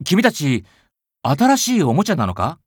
君たち、新しいおもちゃなのか？